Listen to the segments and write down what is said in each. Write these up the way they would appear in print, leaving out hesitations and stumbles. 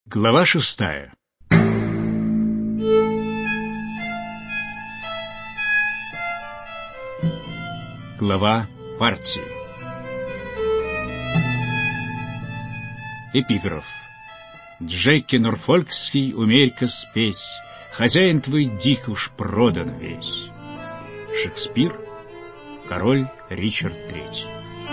Глава 6. Глава партии. Эпиграф. Джеки Норфолкский, умерь-ка спесь, хозяин твой дик уж продан весь. Шекспир, король Ричард III.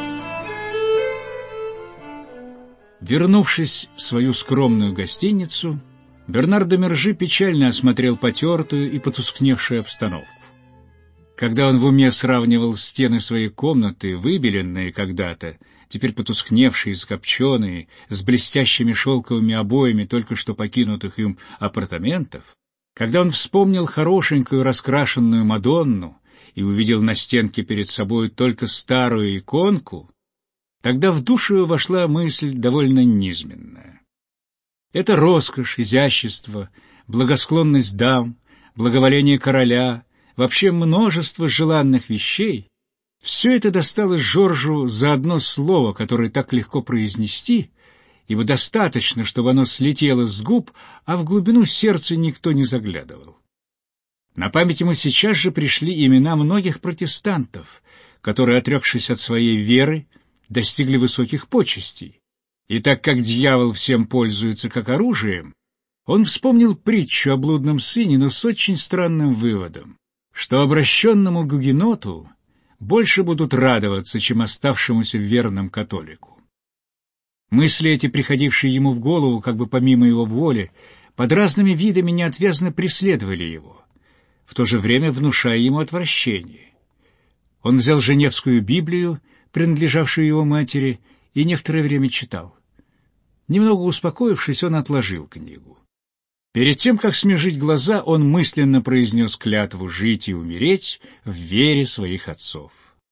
Вернувшись в свою скромную гостиницу, Бернар де Мержи печально осмотрел потертую и потускневшую обстановку. Когда он в уме сравнивал стены своей комнаты, выбеленные когда-то, теперь потускневшие и скопченые, с блестящими шелковыми обоями только что покинутых им апартаментов, когда он вспомнил хорошенькую раскрашенную Мадонну и увидел на стенке перед собой только старую иконку, тогда в душу вошла мысль довольно низменная. Это роскошь, изящество, благосклонность дам, благоволение короля, вообще множество желанных вещей — все это досталось Жоржу за одно слово, которое так легко произнести, ибо достаточно, чтобы оно слетело с губ, а в глубину сердца никто не заглядывал. На память ему сейчас же пришли имена многих протестантов, которые, отрекшись от своей веры, достигли высоких почестей. И так как дьявол всем пользуется как оружием, он вспомнил притчу о блудном сыне, но с очень странным выводом, что обращенному гугеноту больше будут радоваться, чем оставшемуся верным католику. Мысли эти, приходившие ему в голову как бы помимо его воли, под разными видами неотвязно преследовали его, в то же время внушая ему отвращение. Он взял Женевскую Библию, принадлежавшую его матери, и некоторое время читал. Немного успокоившись, он отложил книгу. Перед тем, как смежить глаза, он мысленно произнес клятву жить и умереть в вере своих отцов.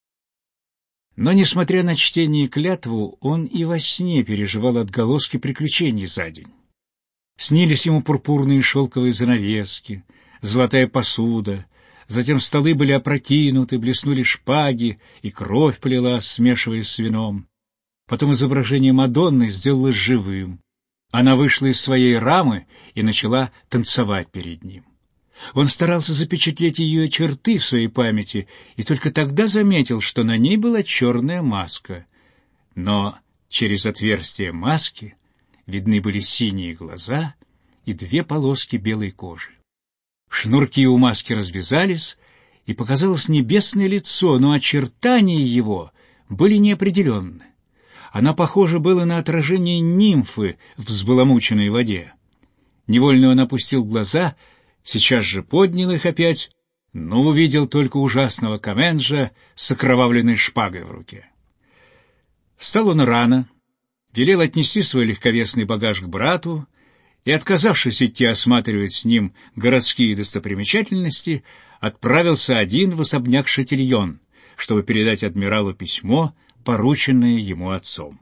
Но, несмотря на чтение и клятву, он и во сне переживал отголоски приключений за день. Снились ему пурпурные шелковые занавески, золотая посуда, затем столы были опрокинуты, блеснули шпаги, и кровь полилась, смешиваясь с вином. Потом изображение Мадонны сделалось живым. Она вышла из своей рамы и начала танцевать перед ним. Он старался запечатлеть ее черты в своей памяти, и только тогда заметил, что на ней была черная маска. Но через отверстие маски видны были синие глаза и две полоски белой кожи. Шнурки у маски развязались, и показалось небесное лицо, но очертания его были неопределенны. Она похожа была на отражение нимфы в взбаламученной воде. Невольно он опустил глаза, сейчас же поднял их опять, но увидел только ужасного Коменджа с окровавленной шпагой в руке. Встал он рано, велел отнести свой легковесный багаж к брату, и, отказавшись идти осматривать с ним городские достопримечательности, отправился один в особняк Шатильон, чтобы передать адмиралу письмо, порученное ему отцом.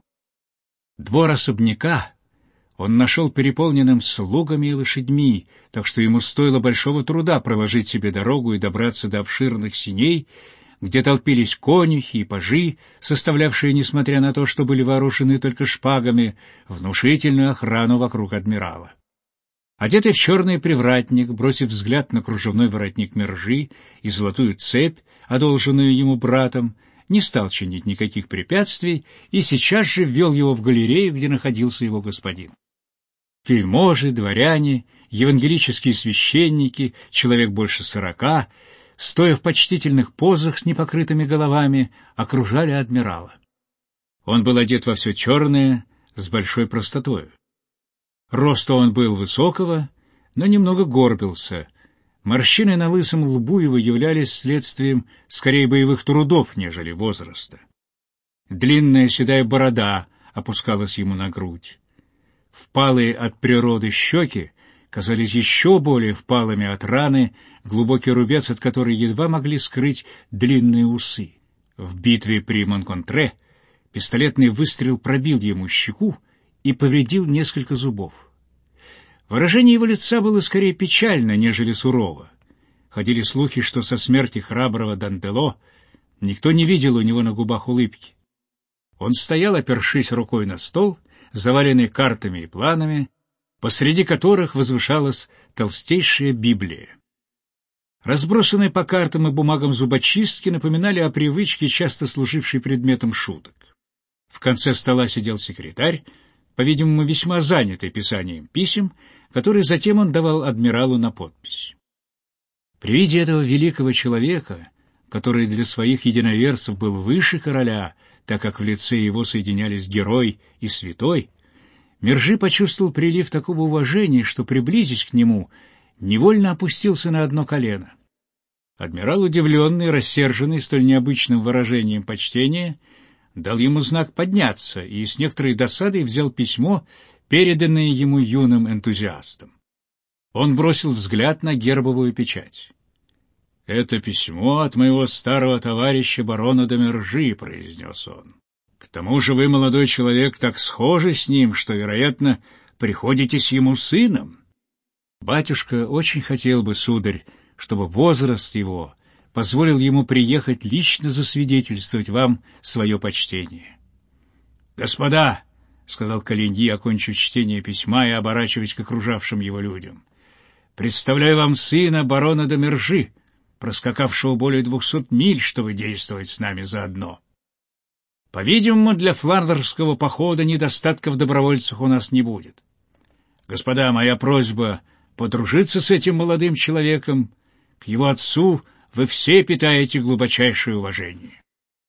Двор особняка он нашел переполненным слугами и лошадьми, так что ему стоило большого труда проложить себе дорогу и добраться до обширных сеней, где толпились конюхи и пажи, составлявшие, несмотря на то, что были вооружены только шпагами, внушительную охрану вокруг адмирала. Одетый в черный привратник, бросив взгляд на кружевной воротник Мержи и золотую цепь, одолженную ему братом, не стал чинить никаких препятствий и сейчас же ввел его в галерею, где находился его господин. Вельможи, дворяне, евангелические священники, человек больше 40, стоя в почтительных позах с непокрытыми головами, окружали адмирала. Он был одет во все черное, с большой простотою. Роста он был высокого, но немного горбился. Морщины на лысом лбу его являлись следствием скорее боевых трудов, нежели возраста. Длинная седая борода опускалась ему на грудь. Впалые от природы щеки казались еще более впалыми от раны, глубокий рубец от которой едва могли скрыть длинные усы. В битве при Монконтре пистолетный выстрел пробил ему щеку и повредил несколько зубов. Выражение его лица было скорее печально, нежели сурово. Ходили слухи, что со смерти храброго Дандело никто не видел у него на губах улыбки. Он стоял, опершись рукой на стол, заваленный картами и планами, посреди которых возвышалась толстейшая Библия. Разбросанные по картам и бумагам зубочистки напоминали о привычке, часто служившей предметом шуток. В конце стола сидел секретарь, по-видимому, весьма занятый писанием писем, которые затем он давал адмиралу на подпись. При виде этого великого человека, который для своих единоверцев был выше короля, так как в лице его соединялись герой и святой, Мержи почувствовал прилив такого уважения, что, приблизясь к нему, невольно опустился на одно колено. Адмирал, удивленный, рассерженный столь необычным выражением почтения, дал ему знак подняться и с некоторой досадой взял письмо, переданное ему юным энтузиастом. Он бросил взгляд на гербовую печать. «Это письмо от моего старого товарища барона де Мержи», — произнес он. «К тому же вы, молодой человек, так схожи с ним, что, вероятно, приходитесь ему сыном. Батюшка очень хотел бы, сударь, чтобы возраст его позволил ему приехать лично засвидетельствовать вам свое почтение». «Господа», — сказал Калиньи, окончив чтение письма и оборачиваясь к окружавшим его людям, — «представляю вам сына барона де Мержи, проскакавшего более 200 миль, чтобы действовать с нами заодно. По-видимому, для фландерского похода недостатка в добровольцах у нас не будет. Господа, моя просьба подружиться с этим молодым человеком, к его отцу вы все питаете глубочайшее уважение».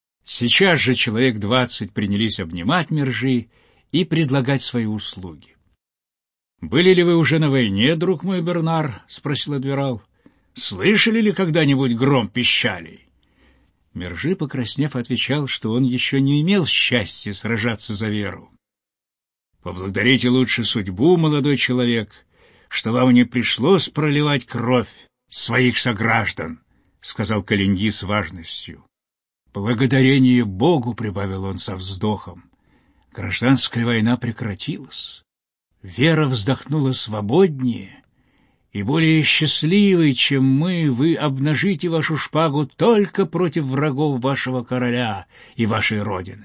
Сейчас же человек 20 принялись обнимать Мержи и предлагать свои услуги. «Были ли вы уже на войне, друг мой Бернар?» — спросил адмирал. «Слышали ли когда-нибудь гром пищалей?» Мержи, покраснев, отвечал, что он еще не имел счастья сражаться за веру. «Поблагодарите лучше судьбу, молодой человек, что вам не пришлось проливать кровь своих сограждан», — сказал Калиньи с важностью. «Благодарение Богу», — прибавил он со вздохом, — «гражданская война прекратилась. Вера вздохнула свободнее, и более счастливый, чем мы, вы обнажите вашу шпагу только против врагов вашего короля и вашей родины».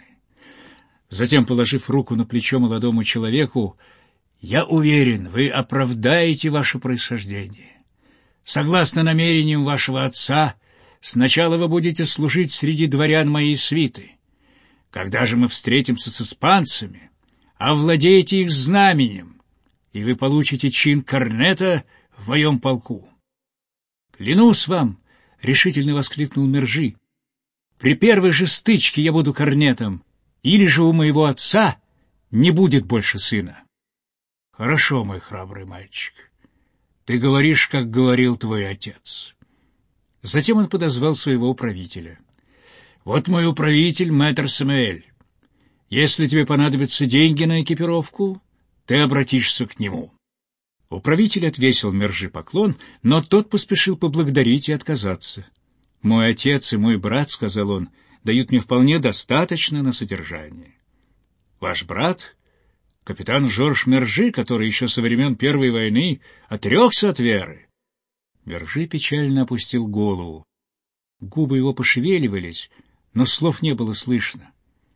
Затем, положив руку на плечо молодому человеку, «Я уверен, вы оправдаете ваше происхождение. Согласно намерениям вашего отца, сначала вы будете служить среди дворян моей свиты. Когда же мы встретимся с испанцами, овладеете их знаменем, и вы получите чин корнета в моем полку». «Клянусь вам», — решительно воскликнул Мержи, — «при первой же стычке я буду корнетом, или же у моего отца не будет больше сына». «Хорошо, мой храбрый мальчик, ты говоришь, как говорил твой отец». Затем он подозвал своего управителя. «Вот мой управитель, мэтр Самуэль. Если тебе понадобятся деньги на экипировку, ты обратишься к нему». Управитель отвесил Мержи поклон, но тот поспешил поблагодарить и отказаться. «Мой отец и мой брат, — сказал он, — дают мне вполне достаточно на содержание». «Ваш брат, капитан Жорж Мержи, который еще со времен Первой войны отрекся от веры?» Мержи печально опустил голову. Губы его пошевеливались, но слов не было слышно.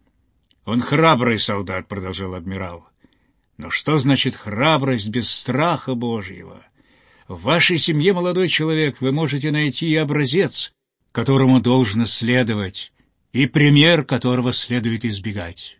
«Он храбрый солдат, — продолжал адмирал. Но что значит храбрость без страха Божьего? В вашей семье, молодой человек, вы можете найти и образец, которому должно следовать, и пример, которого следует избегать.